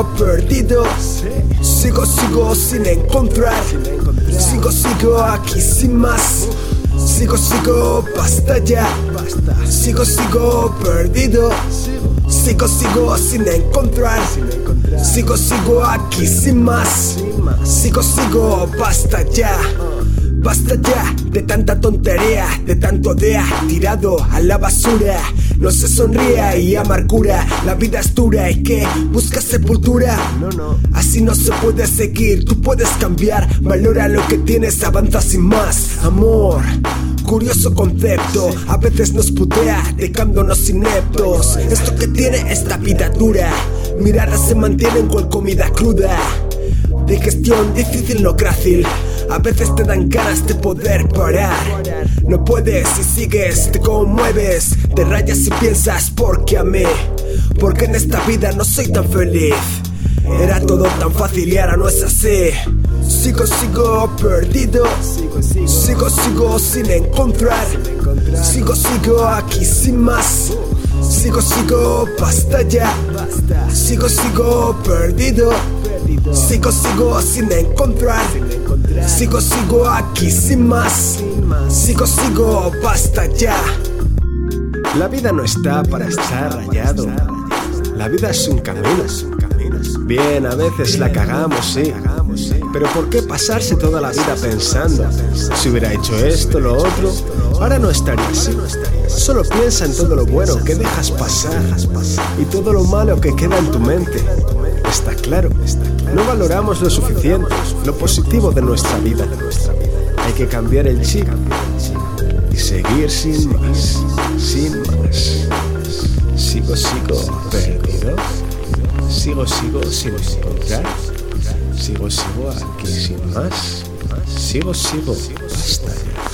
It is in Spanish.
sigo perdido. Sigo sin encontrar. Sigo aquí sin más. Sigo, basta ya. Sigo perdido. Sigo sin encontrar. Sigo aquí sin más. Sigo, basta ya. Basta ya de tanta tontería, de tanto dea tirado a la basura. No se sonría y amargura, la vida es dura y que buscas sepultura. Así no se puede seguir, tú puedes cambiar. Valora lo que tienes, avanza sin más. Amor, curioso concepto, a veces nos putea, dejándonos ineptos. Esto que tiene esta vida dura, miradas se mantienen con comida cruda. Digestión difícil, no grácil. A veces te dan ganas de poder parar. No puedes si sigues, te conmueves. Te rayas y piensas porque amé. Porque en esta vida no soy tan feliz. Era todo tan fácil y ahora no es así. Sigo perdido. Sigo sin encontrar. Sigo aquí sin más. Sigo, basta ya. Sigo perdido. Sigo sin encontrar. Sigo aquí sin más. Sigo, basta ya. La vida no está para estar rayado. La vida es un camino. Bien, a veces la cagamos, sí. Pero ¿por qué pasarse toda la vida pensando? Si hubiera hecho esto, lo otro, ahora no estaría así. Solo piensa en todo lo bueno que dejas pasar y todo lo malo que queda en tu mente. Está claro, no valoramos lo suficiente, lo positivo de nuestra vida. Hay que cambiar el chip y seguir sin más, sin más. Sigo perdido. Sigo sin encontrar. Sigo aquí sin más. Sigo, basta ya.